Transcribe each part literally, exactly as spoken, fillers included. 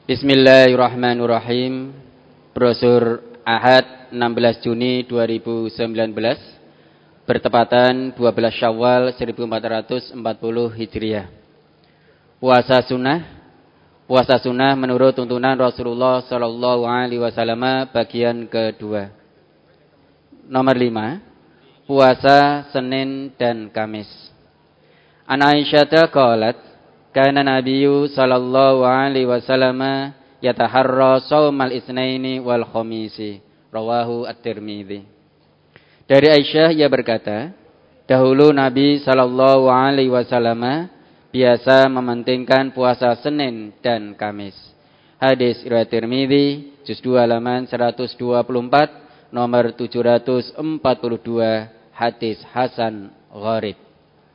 Bismillahirrahmanirrahim. Brosur Ahad enam belas Juni dua ribu sembilan belas bertepatan dua belas Syawal seribu empat ratus empat puluh Hijriah. Puasa sunnah. Puasa sunnah menurut tuntunan Rasulullah Sallallahu Alaihi Wasallam bagian kedua. Nomor lima. Puasa Senin dan Kamis. An Aisyah qalat kana Nabiyyu sallallahu alaihi wasallam yataharra shaumal itsnaini wal khamisi. Rawahu At-Tirmidzi. Dari Aisyah ia berkata, dahulu Nabi sallallahu alaihi wasallam biasa mementingkan puasa Senin dan Kamis. Hadis riwayat Tirmidzi, juz dua halaman seratus dua puluh empat, nomor tujuh ratus empat puluh dua, hadis hasan gharib.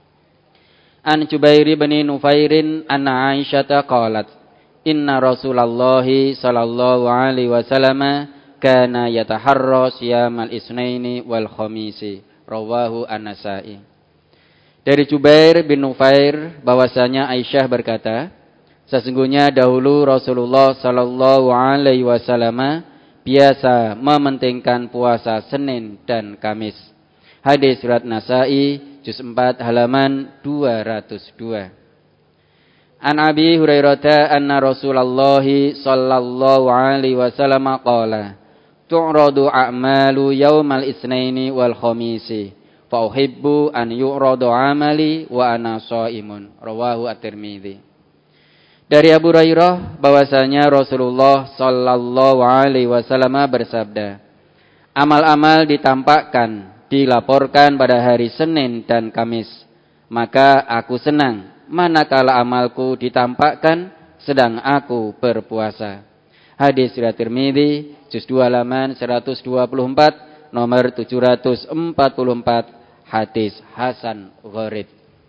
An Jubair bin Nufairin anna Aisyah qalat inna Rasulullah sallallahu alaihi wasallam kana yataharra siyamal isnaini wal khamisi. Rawahu An-Nasa'i. Dari Jubair bin Nufair bahwasanya Aisyah berkata, sesungguhnya dahulu Rasulullah sallallahu alaihi wasallam biasa mementingkan puasa Senin dan Kamis. Hadis riwayat Nasa'i, juz empat halaman dua ratus dua. An Abi Hurairah anna Rasulullah sallallahu alaihi wasallam qala tu'radu a'malu yaumal itsnaini wal khamisi fa uhibbu an yu'radu 'amali wa ana shaimun. Rawahu At-Tirmidzi. Dari Abu Hurairah bahwasanya Rasulullah sallallahu alaihi wasallam bersabda, amal-amal ditampakkan, dilaporkan pada hari Senin dan Kamis, maka aku senang manakala amalku ditampakkan sedang aku berpuasa. Hadis riwayat Tirmidzi, juz dua halaman seratus dua puluh empat, nomor tujuh ratus empat puluh empat, hadis hasan gharib.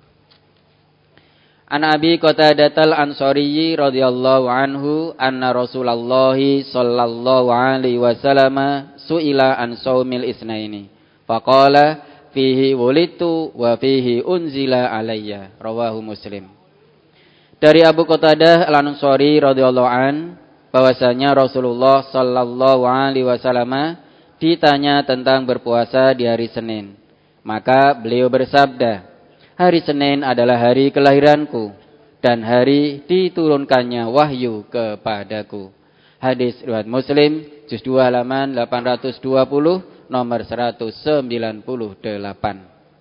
An Abi Qatadah al-Ansari radhiyallahu anhu anna Rasulullah sallallahu alaihi wasallam su'ila an shaumil itsnaini faqala fihi wulidtu wa fihi unzila alayya. Rawahu Muslim. Dari Abu Qatadah al-Ansari radhiyallahu an bahwasanya Rasulullah sallallahu alaihi wasallam ditanya tentang berpuasa di hari Senin. Maka beliau bersabda, hari Senin adalah hari kelahiranku dan hari diturunkannya wahyu kepadaku. Hadis riwayat Muslim, juz dua halaman delapan ratus dua puluh, nomor seratus sembilan puluh delapan.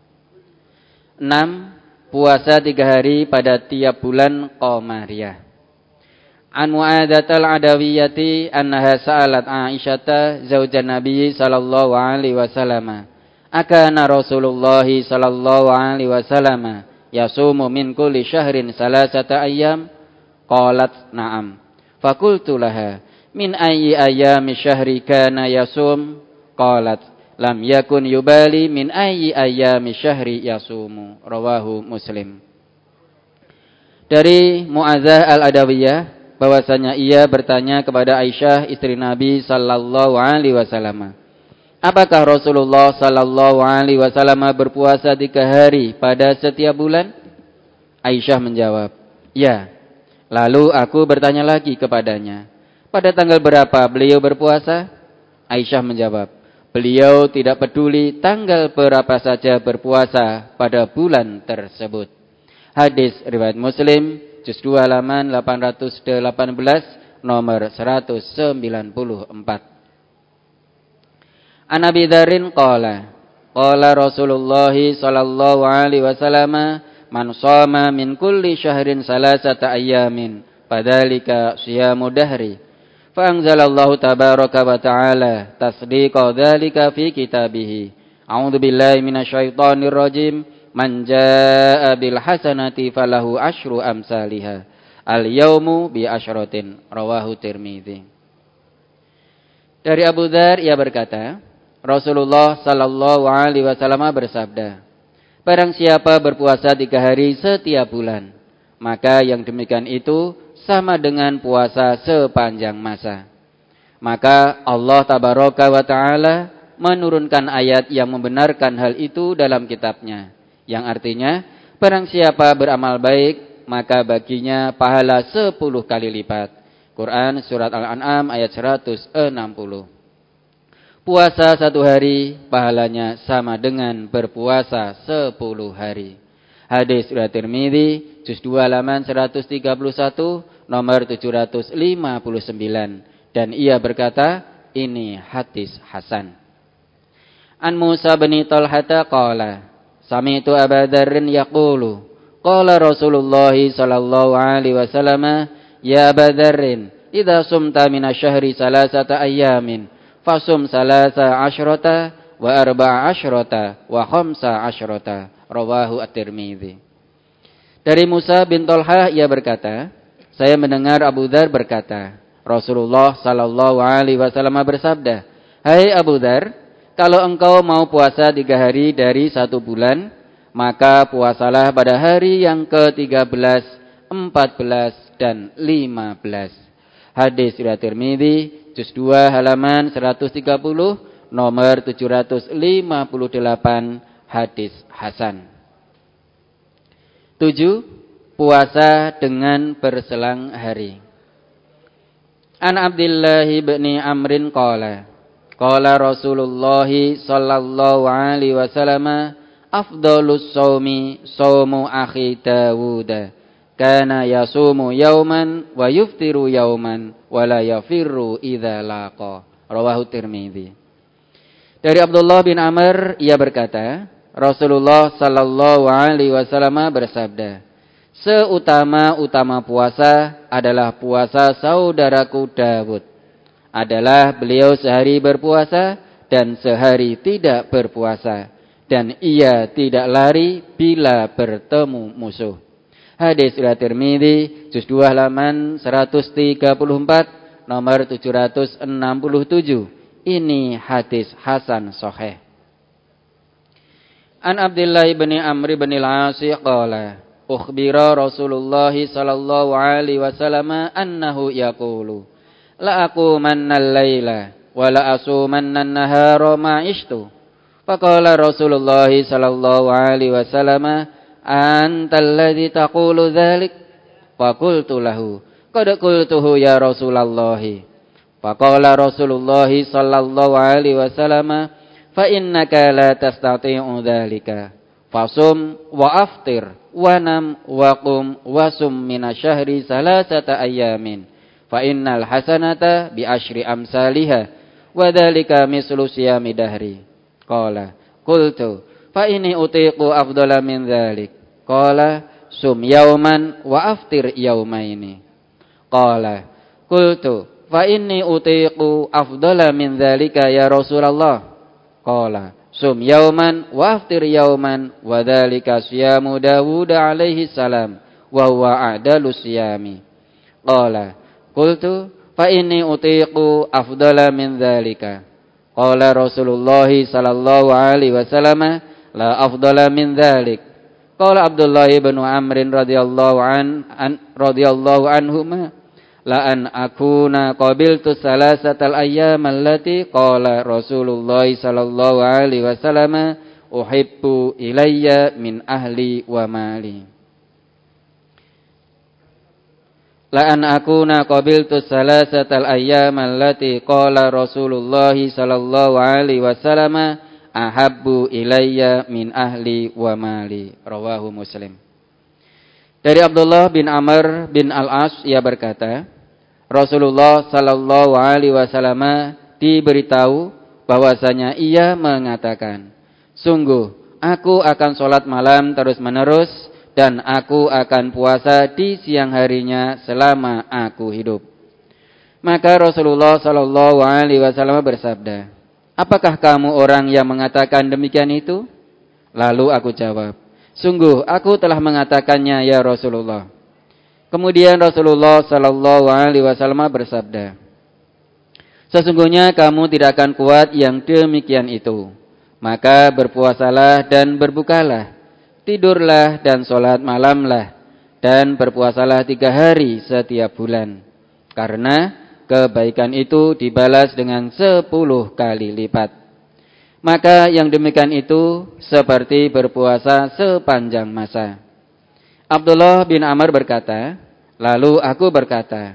enam. Puasa tiga hari pada tiap bulan Qamariyah. An Mu'adzatal Adawiyyati annaha sa'alat Aisyata zaujan Nabi sallallahu alaihi wasallam, akana Rasulullah sallallahu alaihi wasallam yasumu min kulli syahrin salasata ayyam? Qalat na'am. Fakultu laha min ayyi ayyami syahri kana yasum? Qalat lam yakun yubali min ayyi ayyami syahri yasumu. Rawahu Muslim. Dari Mu'adzah al-Adawiyah bahwasanya ia bertanya kepada Aisyah istri Nabi sallallahu alaihi wasallam, apakah Rasulullah sallallahu alaihi wasallam berpuasa tiga hari pada setiap bulan? Aisyah menjawab, ya. Lalu aku bertanya lagi kepadanya, pada tanggal berapa beliau berpuasa? Aisyah menjawab, beliau tidak peduli tanggal berapa saja berpuasa pada bulan tersebut. Hadis riwayat Muslim, juz dua halaman delapan ratus delapan belas, nomor seratus sembilan puluh empat. An Abi Dzarrin qala qala Rasulullah sallallahu alaihi wasallam man shoma min kulli syahrin salasata ayyamin fadzalika siyamu dahri. Fa anzalallahu tabaraka wa ta'ala tasdiqa dzalika fi kitabih. A'udzu billahi minasyaitonir rajim. Man jaa'a bil hasanati falahu asyru amsalihha. Al yaumu bi asyratin. Rawahu Tirmidzi. Dari Abu Dzar ia berkata, Rasulullah sallallahu alaihi wasallam bersabda, barang siapa berpuasa tiga hari setiap bulan, maka yang demikian itu sama dengan puasa sepanjang masa. Maka Allah tabaraka wa ta'ala menurunkan ayat yang membenarkan hal itu dalam kitabnya, yang artinya barang siapa beramal baik maka baginya pahala sepuluh kali lipat, Quran surat Al-An'am ayat seratus enam puluh. Puasa satu hari pahalanya sama dengan berpuasa sepuluh hari. Hadis riwayat Tirmidzi, juz dua halaman seratus tiga puluh satu, nomor tujuh ratus lima puluh sembilan. Dan ia berkata, ini hadis hasan. An Musa bin Talhata qala, sami'tu Aba Dzarrin yaqulu, qala Rasulullah sallallahu alaihi wasallam, ya Aba Dzarrin, idza sumta minasyahri salasata ayyamin, fasum salasa asyrata wa arba'a asyrata wa khamsa asyrata. Rawahu At-Tirmidzi. Dari Musa bin Talhah ia berkata, saya mendengar Abu Dzar berkata, Rasulullah sallallahu alaihi wasallam bersabda, hai Abu Dzar, kalau engkau mau puasa tiga hari dari satu bulan, maka puasalah pada hari yang ke tiga belas, empat belas, dan lima belas. Hadis riwayat Tirmidzi, juz dua halaman seratus tiga puluh, nomor tujuh ratus lima puluh delapan, hadis hasan. Tujuh, puasa dengan berselang hari. An Abdullah bin Amrin qala, qala Rasulullah sallallahu alaihi wasallam, afdhalus shaumi shaumu akhi Dawud, kana yasumu yauman wa yuftiru yauman wa la yafirru idza laqa. Rawahu Tirmidzi. Dari Abdullah bin Amr ia berkata, Rasulullah sallallahu alaihi wasallam bersabda, seutama-utama puasa adalah puasa saudaraku Dawud. Adalah beliau sehari berpuasa dan sehari tidak berpuasa, dan ia tidak lari bila bertemu musuh. Hadis riwayat Tirmidzi, juz dua halaman seratus tiga puluh empat, nomor tujuh ratus enam puluh tujuh. Ini hadis hasan sahih. An Abdullah bin Amr bin al-As qala, ukhbira Rasulullah sallallahu alaihi wasallam annahu yaqulu, la aqumanna al-laila wa la asumanna an-nahara ma ishtu. Faqala Rasulullah sallallahu alaihi wasallam, anta alladhi taqulu dzalik? Faqultu lahu, qad qultuhu ya Rasulullah. Faqala Rasulullah sallallahu alaihi wasallam, fa innaka la tastati'u dzalika. Fasum wa aftir wa nam wa qum wa sum minasyahri salasata ayyamin. Fa innal hasanata bi asyri amsalihha wa dzalika mislu siyami dahri. Qala qultu fa inni utiqu afdala min dzalik. Qala sum yauman wa aftir yaumaini. Qala qultu fa inni utiqu afdala min dzalika ya Rasulullah. Qala sum yauman wa aftir yauman wa dzalika siyamu Dawud alaihi salam wa huwa a'dalu siyami. Qala qultu fa inni utiqu afdala min dzalika. Qala Rasulullah sallallahu alaihi wasallam, la afdala min dzalik. Qala Abdullah bin Amr radhiyallahu an, an radhiyallahu anhuma, la an akuna qabiltu salasatal ayyam allati qala Rasulullah sallallahu alaihi wasallam, uhibbu ilayya min ahli wa mali. La an akuna qabiltu salasatal ayyam allati qala Rasulullah sallallahu alaihi wasallam, ahabbu ilayya min ahli wa mali. Rawahu Muslim. Dari Abdullah bin Amr bin al-As ia berkata, Rasulullah sallallahu alaihi wasallam diberitahu bahwasanya ia mengatakan, sungguh aku akan sholat malam terus-menerus dan aku akan puasa di siang harinya selama aku hidup. Maka Rasulullah sallallahu alaihi wasallam bersabda, apakah kamu orang yang mengatakan demikian itu? Lalu aku jawab, sungguh aku telah mengatakannya ya Rasulullah. Kemudian Rasulullah sallallahu alaihi wasallam bersabda, sesungguhnya kamu tidak akan kuat yang demikian itu. Maka berpuasalah dan berbukalah, tidurlah dan sholat malamlah, dan berpuasalah tiga hari setiap bulan. Karena kebaikan itu dibalas dengan sepuluh kali lipat. Maka yang demikian itu seperti berpuasa sepanjang masa. Abdullah bin Amr berkata, lalu aku berkata,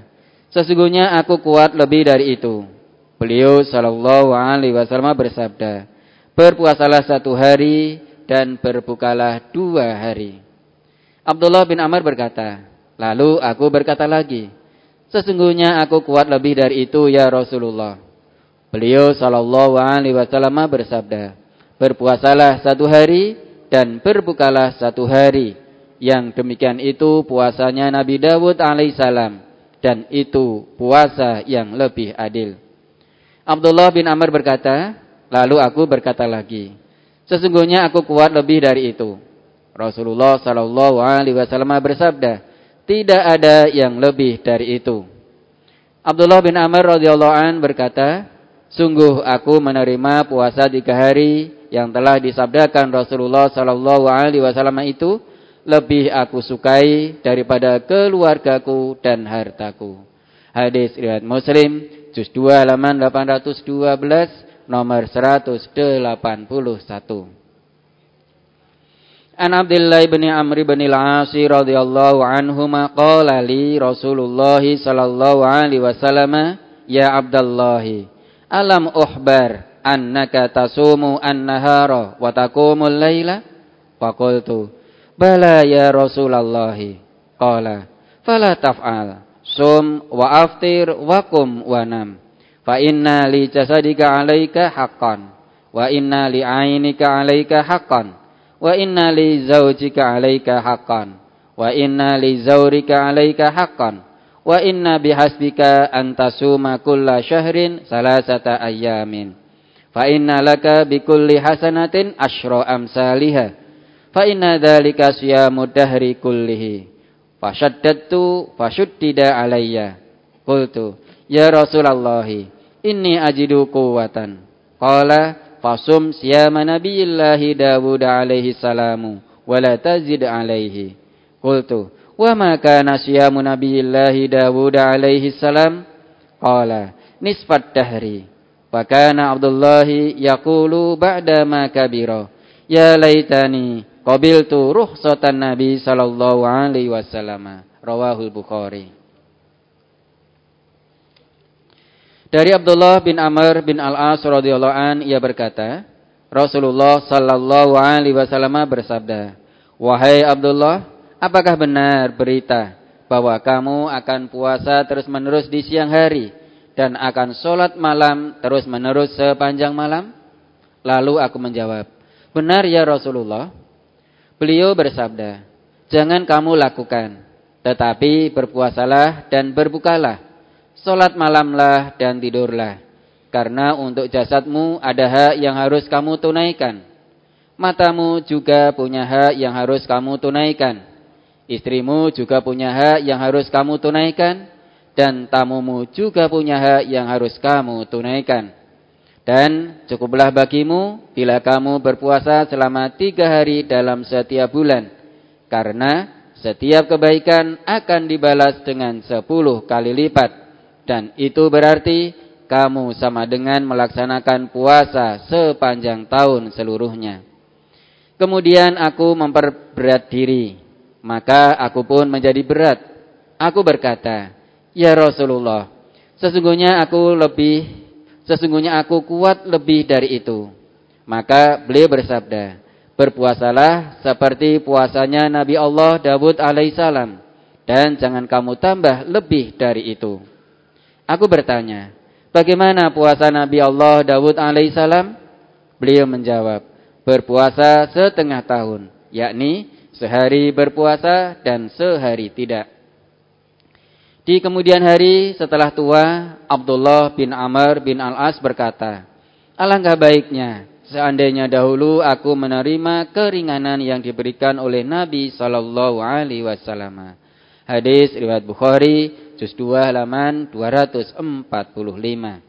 Sesungguhnya aku kuat lebih dari itu. Beliau sallallahu alaihi wasallam bersabda, berpuasalah satu hari dan berbukalah dua hari. Abdullah bin Amr berkata, lalu aku berkata lagi, sesungguhnya aku kuat lebih dari itu ya Rasulullah. Beliau sallallahu alaihi wasallam bersabda, berpuasalah satu hari dan berbukalah satu hari. Yang demikian itu puasanya Nabi Dawud alaihissalam, dan itu puasa yang lebih adil. Abdullah bin Amr berkata, lalu aku berkata lagi, sesungguhnya aku kuat lebih dari itu. Rasulullah sallallahu alaihi wasallam bersabda, tidak ada yang lebih dari itu. Abdullah bin Amr radhiyallahu an berkata, sungguh aku menerima puasa tiga hari yang telah disabdakan Rasulullah sallallahu alaihi wasallam itu lebih aku sukai daripada keluargaku dan hartaku. Hadis riwayat Muslim, juz dua halaman delapan ratus dua belas, nomor seratus delapan puluh satu. An Abdullah bin Amr bin al-As radhiyallahu anhuma qala li Rasulullah sallallahu alaihi wasallam, ya Abdullah, alam ukhbar annaka tasumu an-nahara wa taqumul laila? Faqultu, bala ya Rasulullah. Qala, fala taf'al. Sum wa aftir wa kum wa nam. Fa inna li jasadika 'alaika haqqan wa inna li 'ainika 'alaika haqqan wa inna li zawjika 'alaika haqqan wa inna li zawrika 'alaika haqqan wa inna bihasbika an tasuma kulla syahrin salasata ayyamin. Fa inna laka bikulli hasanatin asyra amsalihha. Fa inna dzalika siyamud dahri kullihi. Fashaddadtu fashuddida alayya. Qultu, ya Rasulullah, inni ajidu quwwatan. Qala, fasum siyama nabiyillahi Dawud alaihi salamu wa la tazid alaihi. Qultu, wa ma kana siyamu nabiyillahi Dawud alaihi salam? Qala, nisfat dahri. Wa kana Abdullah yaqulu ba'da ma kabira, ya laitani qabiltu rukhsatan Nabi sallallahu alaihi wasallam. Rawahul Bukhari. Dari Abdullah bin Amr bin al-As radhiyallahu an, ia berkata, Rasulullah sallallahu alaihi wasallam bersabda, wahai Abdullah, apakah benar berita bahwa kamu akan puasa terus-menerus di siang hari dan akan sholat malam terus-menerus sepanjang malam? Lalu aku menjawab, benar ya Rasulullah. Beliau bersabda, jangan kamu lakukan, tetapi berpuasalah dan berbukalah, sholat malamlah dan tidurlah, karena untuk jasadmu ada hak yang harus kamu tunaikan. Matamu juga punya hak yang harus kamu tunaikan. Istrimu juga punya hak yang harus kamu tunaikan. Dan tamumu juga punya hak yang harus kamu tunaikan. Dan cukuplah bagimu bila kamu berpuasa selama tiga hari dalam setiap bulan. Karena setiap kebaikan akan dibalas dengan sepuluh kali lipat. Dan itu berarti kamu sama dengan melaksanakan puasa sepanjang tahun seluruhnya. Kemudian aku memperberat diri, maka aku pun menjadi berat. Aku berkata, ya Rasulullah, sesungguhnya aku lebih, sesungguhnya aku kuat lebih dari itu. Maka beliau bersabda, berpuasalah seperti puasanya Nabi Allah Dawud alaihissalam, dan jangan kamu tambah lebih dari itu. Aku bertanya, bagaimana puasa Nabi Allah Dawud alaihissalam? Beliau menjawab, berpuasa setengah tahun, yakni sehari berpuasa dan sehari tidak. Di kemudian hari setelah tua, Abdullah bin Amr bin al-As berkata, alangkah baiknya seandainya dahulu aku menerima keringanan yang diberikan oleh Nabi sallallahu alaihi wasallam. Hadis riwayat Bukhari, juz dua halaman dua ratus empat puluh lima.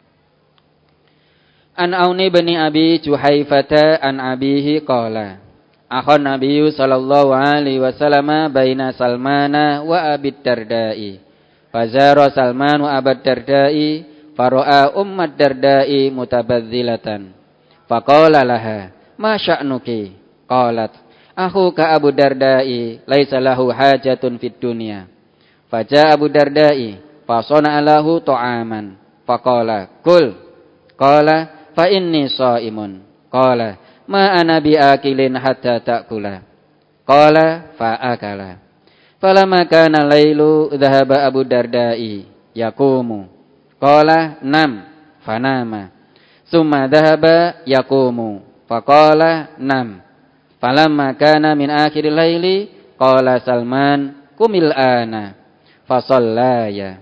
An Auni bin Abi Juhaifata an abihi qala, akhon Nabi sallallahu alaihi wasallam baina Salmana wa Abi Dardai. Fazara Salman wa Abi Dardai fara'a Ummat Dardai mutabadzilatan. Faqala laha, ma sya'nuki? Qalat, akhuka Abu Dardai laisa lahu hajatun fid dunya. Faja Abu Dardai fasana lahu ta'aman faqala kul qala fa inni shaimun qala ma ana biakilin hatta ta'kula qala fa akala falamma kana lailu dhahaba Abu Darda'i yaqumu qala nam fanama summa dhahaba yaqumu faqala nam falamma kana min akhiril laili qala Salman kumil ana fasallaya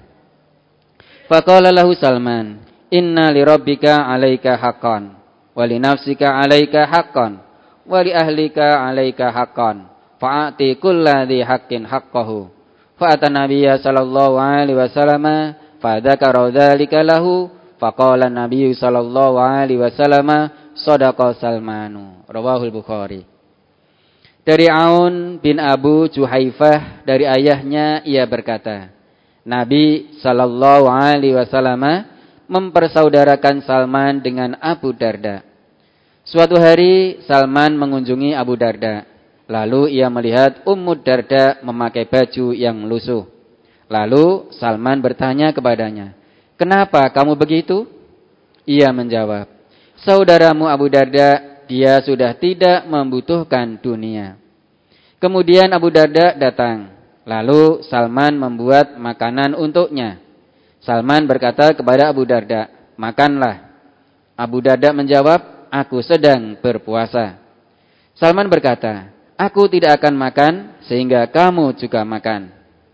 faqala lahu Salman inna li rabbika 'alaika haqqan wa li nafsika 'alaika haqqan wa li ahlika 'alaika haqqan fa'ati kulladzi haqqin haqqahu fa'ata nabiyya sallallahu alaihi wasallam fa dzakara dzalika lahu faqala nabiyyu sallallahu alaihi wasallam shadaqa Salmanu rawahul Bukhari. Dari Aun bin Abu Juhaifah dari ayahnya ia berkata, Nabi sallallahu alaihi wasallam mempersaudarakan Salman dengan Abu Darda. Suatu hari Salman mengunjungi Abu Darda. Lalu ia melihat Ummu Darda memakai baju yang lusuh. Lalu Salman bertanya kepadanya, "Kenapa kamu begitu?" Ia menjawab, "Saudaramu Abu Darda, dia sudah tidak membutuhkan dunia." Kemudian Abu Darda datang. Lalu Salman membuat makanan untuknya. Salman berkata kepada Abu Darda, "Makanlah." Abu Darda menjawab, "Aku sedang berpuasa." Salman berkata, "Aku tidak akan makan sehingga kamu juga makan."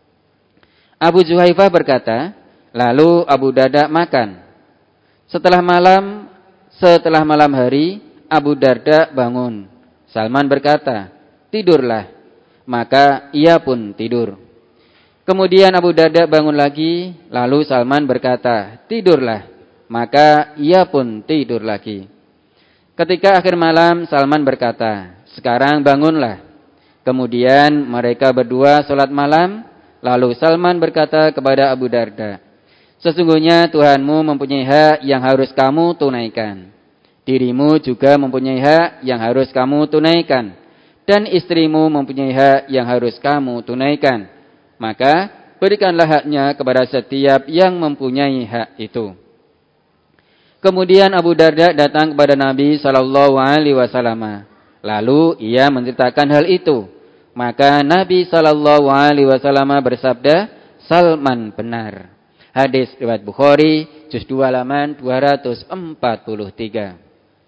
Abu Juhaifah berkata, lalu Abu Darda makan. Setelah malam, setelah malam hari, Abu Darda bangun. Salman berkata, "Tidurlah." Maka ia pun tidur. Kemudian Abu Darda bangun lagi, lalu Salman berkata, "Tidurlah." Maka ia pun tidur lagi. Ketika akhir malam, Salman berkata, "Sekarang bangunlah." Kemudian mereka berdua sholat malam. Lalu Salman berkata kepada Abu Darda, "Sesungguhnya Tuhanmu mempunyai hak yang harus kamu tunaikan. Dirimu juga mempunyai hak yang harus kamu tunaikan. Dan istrimu mempunyai hak yang harus kamu tunaikan. Maka berikanlah haknya kepada setiap yang mempunyai hak itu." Kemudian Abu Darda datang kepada Nabi sallallahu alaihi wasallam. Lalu ia menceritakan hal itu. Maka Nabi sallallahu alaihi wasallam bersabda, "Salman benar." Hadis riwayat Bukhari, juz dua halaman dua ratus empat puluh tiga.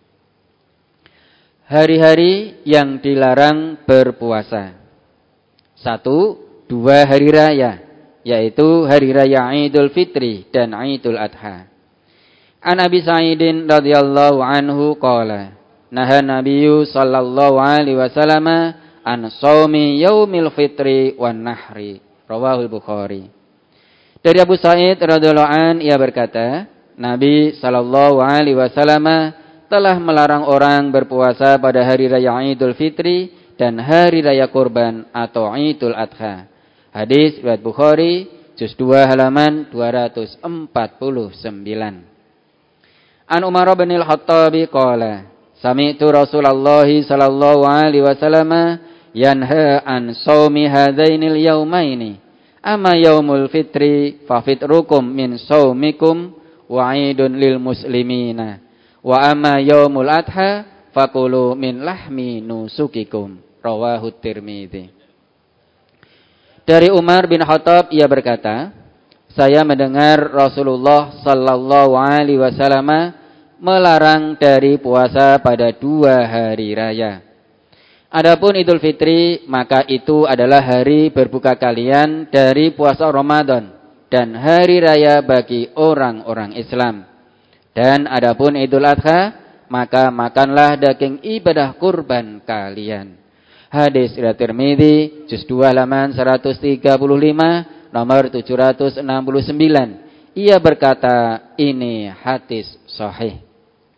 Hari-hari yang dilarang berpuasa. Satu, dua hari raya, yaitu hari raya Idul Fitri dan Idul Adha. An Abi Sa'idin radhiyallahu anhu qala, naha Nabiyyu sallallahu alaihi wasallam an shaumi yaumil fitri wan nahri. Rawahul Bukhari. Dari Abu Sa'id radhiyallahu an ia berkata, Nabi sallallahu alaihi wasallam telah melarang orang berpuasa pada hari raya Idul Fitri dan hari raya kurban atau Idul Adha. Hadis riwayat Bukhari, juz dua halaman dua ratus empat puluh sembilan. An Umar bin Al-Khattab qala, sami'tu Rasulullah sallallahu alaihi wasallam yanha an shaumi hadainil yaumaini. Amma yaumul fitri fa fitrukum min shaumikum wa 'idun lil muslimina. Wa amma yaumul adha fakulu min lahmi nusukikum. Rawahu Tirmidzi. Dari Umar bin Khattab ia berkata, saya mendengar Rasulullah sallallahu alaihi wasallam melarang dari puasa pada dua hari raya. Adapun Idul Fitri, maka itu adalah hari berbuka kalian dari puasa Ramadan dan hari raya bagi orang-orang Islam. Dan adapun Idul Adha, maka makanlah daging ibadah kurban kalian. Hadis riwayat Tirmidzi, juz dua halaman seratus tiga puluh lima, nomor tujuh ratus enam puluh sembilan. Ia berkata, ini hadis sahih.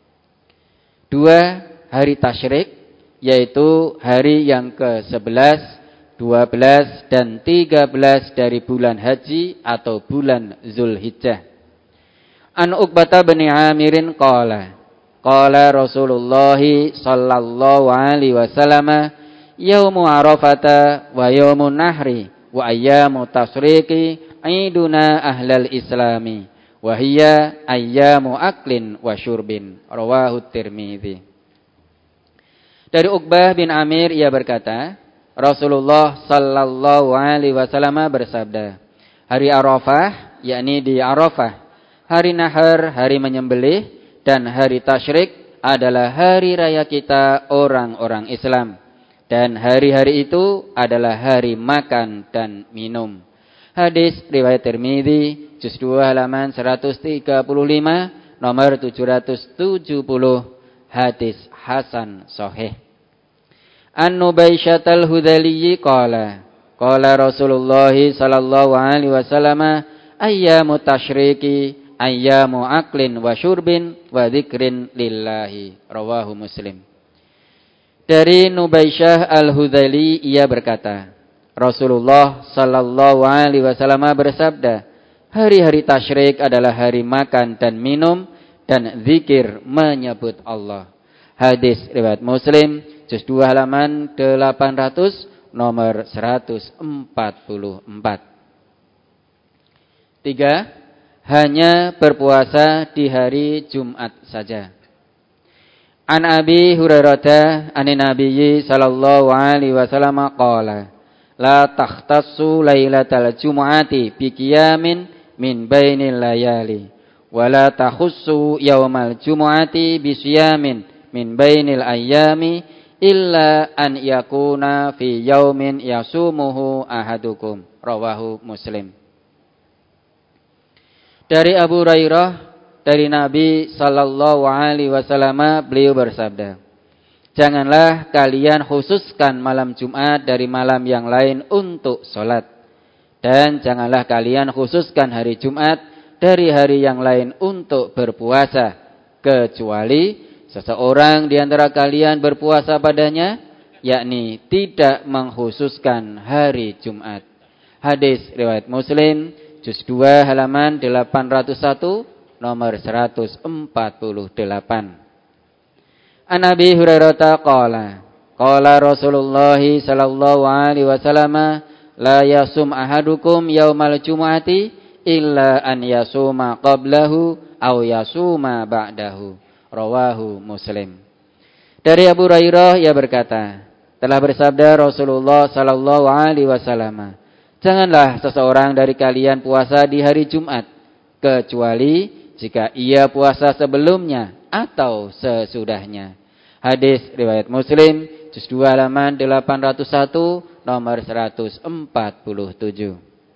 Dua, hari tasyrik, yaitu hari yang ke sebelas, dua belas, dan tiga belas dari bulan haji atau bulan Zulhijjah. An Uqbata bin Amirin qala, qala Rasulullah sallallahu alaihi wasallam, yaumu arafata wa yaumun nahri wa ayyamu tasriqi iduna ahlal islami wa hiya ayyamu aklin wa syurbin. Rawahu Tirmidzi. Dari Uqbah bin Amir ia berkata, Rasulullah sallallahu alaihi wasallam bersabda, hari Arafah, yakni di Arafah, hari Nahar, hari menyembelih, dan hari Tasyrik adalah hari raya kita orang-orang Islam. Dan hari-hari itu adalah hari makan dan minum. Hadis riwayat Tirmidzi, juz dua halaman seratus tiga puluh lima, nomor tujuh ratus tujuh puluh, hadis hasan sahih. An-Nubaisyah al-Hudhaliyyi qala qala Rasulullah sallallahu alaihi wasallam ayyamu tasyriki ayyamu aklin wa syurbin wa dzikrin lillahi. Rawahu Muslim. Dari Nubaisyah al-Hudhali ia berkata, Rasulullah sallallahu alaihi wasallam bersabda, hari-hari tasyrik adalah hari makan dan minum dan zikir menyebut Allah. Hadis riwayat Muslim, juz dua halaman delapan ratus, nomor seratus empat puluh empat. Tiga, hanya berpuasa di hari Jumat saja. An Abi Hurairah anin Nabiyyi sallallahu alaihi wasallam qala la takhtassu lailatal jumu'ati bi qiyamin min bainil layali wa la takhussu yaumal jumu'ati bi siyamin min bainil ayyami illa an yakuna fi yaumin yasumuhu ahadukum. Rawahu Muslim. Dari Abu Hurairah dari Nabi sallallahu alaihi wasallam beliau bersabda, janganlah kalian khususkan malam Jumat dari malam yang lain untuk salat, dan janganlah kalian khususkan hari Jumat dari hari yang lain untuk berpuasa, kecuali seseorang di antara kalian berpuasa padanya, yakni tidak mengkhususkan hari Jumat. Hadis riwayat Muslim, juz dua halaman delapan ratus satu, nomor seratus empat puluh delapan. An Abi Hurairah qala qala Rasulullah sallallahu alaihi wasallam la yasum ahadukum yaumal jumu'ati illa an yasuma qablahu aw yasuma ba'dahu. Rawahu Muslim. Dari Abu Hurairah ia berkata, telah bersabda Rasulullah sallallahu alaihi wasallam, janganlah seseorang dari kalian puasa di hari Jumat kecuali jika ia puasa sebelumnya atau sesudahnya. Hadis riwayat Muslim, juz dua halaman delapan ratus satu, nomor seratus empat puluh tujuh.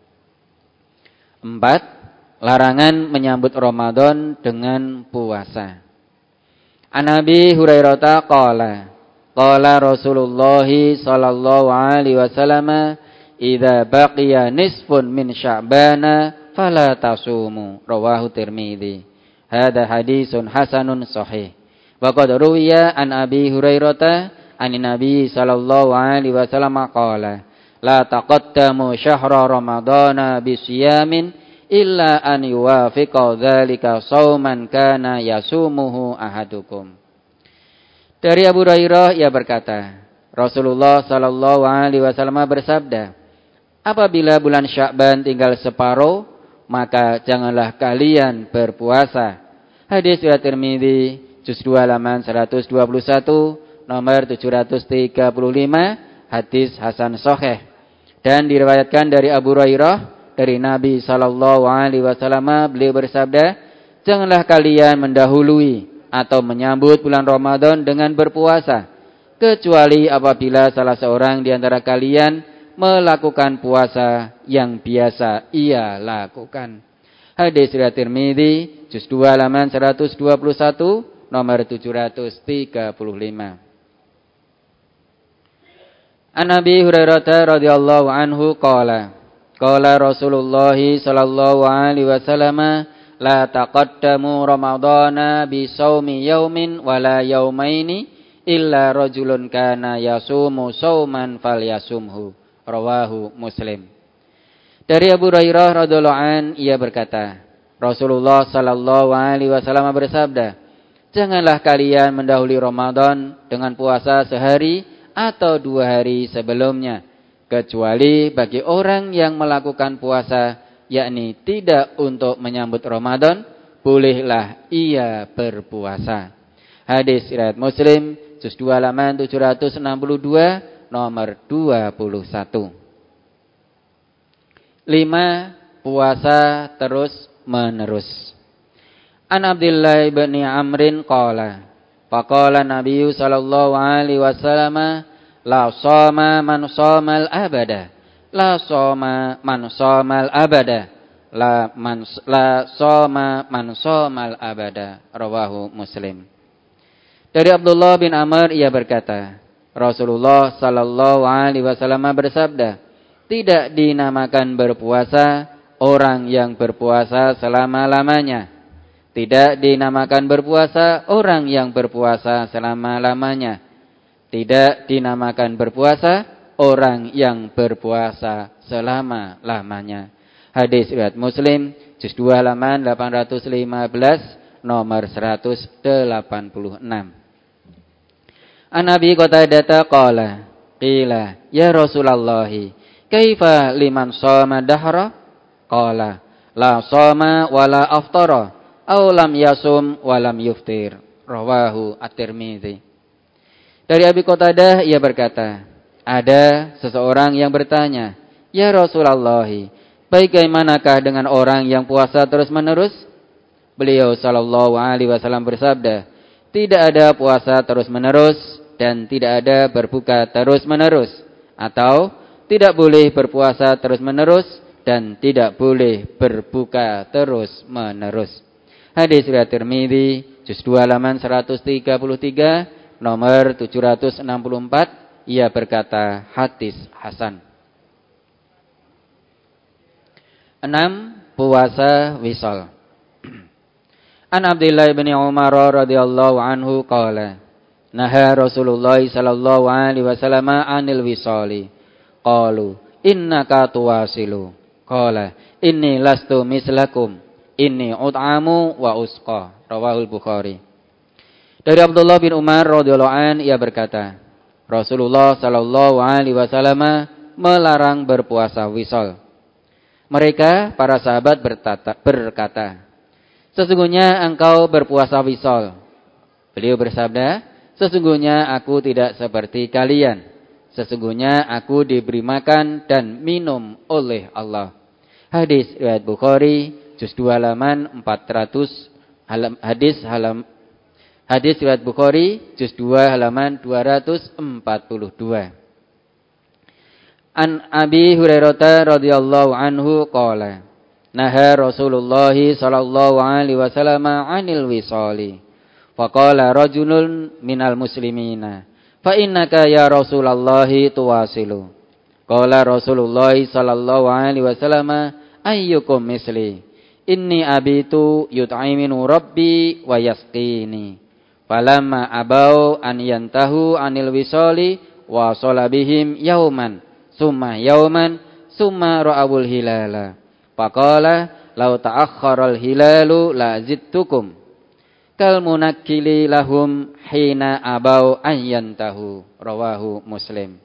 Empat, larangan menyambut Ramadan dengan puasa. An Abi Hurairah qala qala Rasulullah sallallahu alaihi wasallam idza baqiya nisfun min sya'bana fala tasumu. Rawahu Tirmidzi. Hadza hadisun hasanun sahih. Wa qad ruwiya an Abi Hurairah an Nabi sallallahu alaihi wasallam qala la taqaddamu syahra ramadana bisiyamin illa an yuwafiqa dzalika shauman kana yasumuhu ahadukum. Dari Abu Hurairah ia berkata, Rasulullah sallallahu alaihi wasallam bersabda, apabila bulan Sya'ban tinggal separuh, maka janganlah kalian berpuasa. Hadis riwayat Tirmidzi, juz dua halaman seratus dua puluh satu, nomor tujuh ratus tiga puluh lima, hadis hasan sahih. Dan diriwayatkan dari Abu Hurairah dari Nabi sallallahu alaihi wasallam beliau bersabda, janganlah kalian mendahului atau menyambut bulan Ramadan dengan berpuasa, kecuali apabila salah seorang di antara kalian melakukan puasa yang biasa ia lakukan. Hadis riwayat Tirmidzi, juz dua halaman seratus dua puluh satu, nomor tujuh ratus tiga puluh lima. An Abi Hurairah radhiyallahu anhu qala qala Rasulullah sallallahu alaihi wasallam la taqaddamu ramadhana bi shaumi yaumin wala yaumaini illa rajulun kana yasumu sauman falyasumhu. Rawahu Muslim. Dari Abu Hurairah radhiyallahu an ia berkata, Rasulullah sallallahu alaihi wasallam bersabda, janganlah kalian mendahului Ramadan dengan puasa sehari atau dua hari sebelumnya, kecuali bagi orang yang melakukan puasa yakni tidak untuk menyambut Ramadan, bolehlah ia berpuasa. Hadis riwayat Muslim, juz dua halaman tujuh ratus enam puluh dua, nomor dua puluh satu. Lima, puasa terus menerus. An Abdullah bin Amrin qala, faqala Nabi sallallahu alaihi wasallam, la shoma man shomal abada, la shoma man shomal abada, la man la shoma man shomal abada. Rawahu Muslim. Dari Abdullah bin Amr ia berkata, Rasulullah sallallahu alaihi wasallam bersabda, tidak dinamakan berpuasa orang yang berpuasa selama-lamanya. Tidak dinamakan berpuasa orang yang berpuasa selama-lamanya. Tidak dinamakan berpuasa orang yang berpuasa selama-lamanya. Hadis riwayat Muslim, juz dua halaman delapan ratus lima belas, nomor seratus delapan puluh enam. An Abi Qatadah qala, qila ya Rasulullah, kaifa liman shoma dahra? Qala, la shoma wala aftara. Aw lam yasum wa lam yuftir. Rawahu At-Tirmidzi. Dari Abi Qatadah ia berkata, ada seseorang yang bertanya, ya Rasulullah, bagaimanakah dengan orang yang puasa terus-menerus? Beliau sallallahu alaihi wasallam bersabda, tidak ada puasa terus-menerus dan tidak ada berbuka terus-menerus, atau tidak boleh berpuasa terus-menerus dan tidak boleh berbuka terus-menerus. Hadis riwayat Tirmidzi, juz dua halaman seratus tiga puluh tiga, nomor tujuh ratus enam puluh empat, ia berkata hadis hasan. Enam, puasa wisal. An Abdullah bin Umar radhiyallahu anhu qala, naha Rasulullah sallallahu alaihi wasallam anil wisali. Qalu, innaka tuwasilu. Qala, inni lastu mislakum. Inni ut'amu wa usqa. Rawahul Bukhari. Dari Abdullah bin Umar radhiyallahu an ia berkata, Rasulullah sallallahu alaihi wasallam melarang berpuasa wisal. Mereka para sahabat bertata, berkata, sesungguhnya engkau berpuasa wisal. Beliau bersabda, sesungguhnya aku tidak seperti kalian. Sesungguhnya aku diberi makan dan minum oleh Allah. Hadis riwayat Bukhari, juz dua halaman empat ratus, halam, hadis halam, hadis riwayat Bukhari, juz dua halaman dua ratus empat puluh dua. An Abi Hurairah radhiyallahu anhu qala, naha Rasulullah sallallahu alaihi wasallam 'anil wisali. Faqala rajulun minal muslimina, fa innaka ya Rasulullah tuwasilu. Qala Rasulullah sallallahu alaihi wasallam, ayyukum misli? Inni abitu yut'iminu rabbi wa yasqini. Falamma abau an yantahu anil wisali wa salabihim yauman summa yauman summa ra'awul hilala. Faqala law ta'akhkharal hilalu la zidtukum. Kal munakkili lahum hina abau an yantahu. Rawahu Muslim.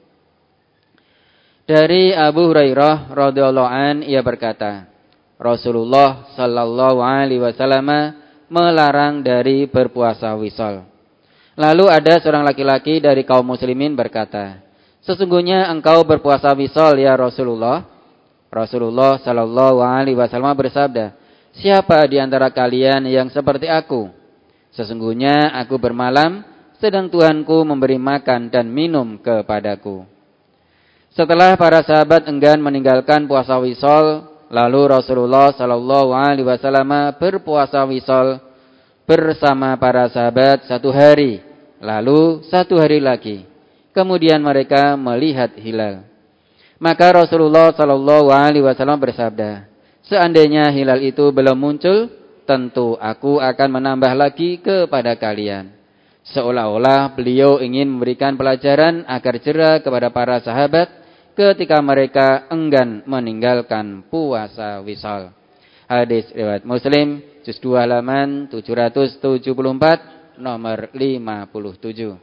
Dari Abu Hurairah radhiyallahu an ia berkata, Rasulullah sallallahu alaihi wasallam melarang dari berpuasa wisal. Lalu ada seorang laki-laki dari kaum muslimin berkata, sesungguhnya engkau berpuasa wisal ya Rasulullah. Rasulullah sallallahu alaihi wasallam bersabda, siapa di antara kalian yang seperti aku? Sesungguhnya aku bermalam sedang Tuhanku memberi makan dan minum kepadaku. Setelah para sahabat enggan meninggalkan puasa wisal, lalu Rasulullah sallallahu alaihi wasallam berpuasa wisal bersama para sahabat satu hari, lalu satu hari lagi. Kemudian mereka melihat hilal. Maka Rasulullah sallallahu alaihi wasallam bersabda, seandainya hilal itu belum muncul, tentu aku akan menambah lagi kepada kalian. Seolah-olah beliau ingin memberikan pelajaran agar jera kepada para sahabat ketika mereka enggan meninggalkan puasa wisal. Hadis riwayat Muslim, juz dua halaman tujuh ratus tujuh puluh empat, nomor lima puluh tujuh.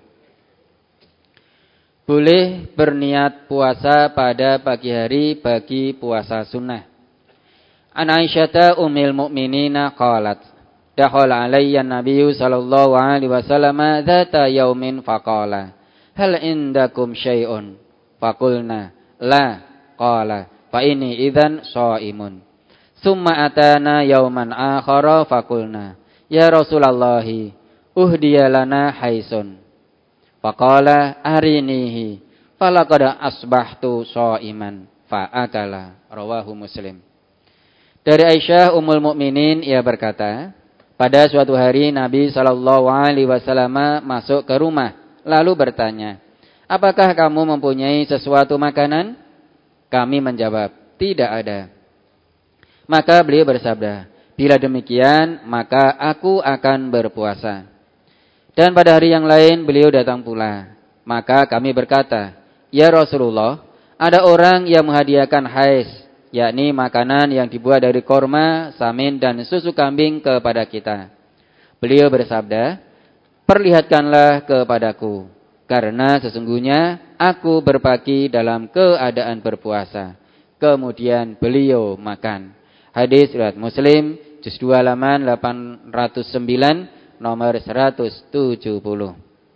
Boleh berniat puasa pada pagi hari bagi puasa sunnah. An Aisyata ummil mu'minina qalat dakhala alayya an-nabiyyu sallallahu alaihi wasallam dzata yaumin faqala hal indakum syai'un faqulna la qala fa inni idzan shaimun summa atana yauman akhara faqulna ya Rasulullah uhdiya lana haisun faqala arinihi falaqad asbahtu shaiman fa akala rawahu Muslim. Dari Aisyah ummul mukminin ia berkata, pada suatu hari Nabi sallallahu alaihi wasallam masuk ke rumah lalu bertanya, "Apakah kamu mempunyai sesuatu makanan?" Kami menjawab, "Tidak ada." Maka beliau bersabda, "Bila demikian, maka aku akan berpuasa." Dan pada hari yang lain beliau datang pula. Maka kami berkata, "Ya Rasulullah, ada orang yang menghadiahkan hais, yakni makanan yang dibuat dari korma, samin dan susu kambing kepada kita." Beliau bersabda, "Perlihatkanlah kepadaku, karena sesungguhnya aku berpagi dalam keadaan berpuasa." Kemudian beliau makan. Hadis riwayat Muslim, juz dua halaman delapan ratus sembilan, nomor seratus tujuh puluh.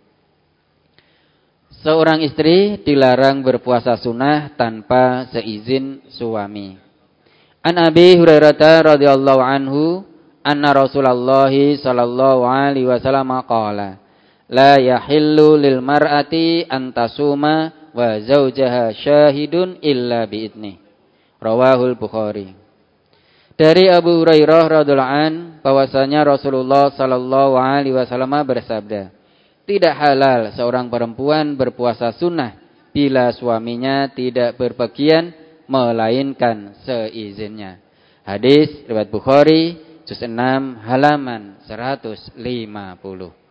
Seorang istri dilarang berpuasa sunnah tanpa seizin suami. An Abi Hurairah radhiyallahu anhu anna Rasulullah sallallahu alaihi wasallam qala la yahillu lil mar'ati an tasuma wa zawjaha syahidun illa biidni. Rawahul Bukhari. Dari Abu Hurairah radhiyallahu an bahwasanya Rasulullah sallallahu alaihi wasallam bersabda, tidak halal seorang perempuan berpuasa sunnah bila suaminya tidak berpergian melainkan seizinnya. Hadis riwayat Bukhari, juz enam halaman seratus lima puluh.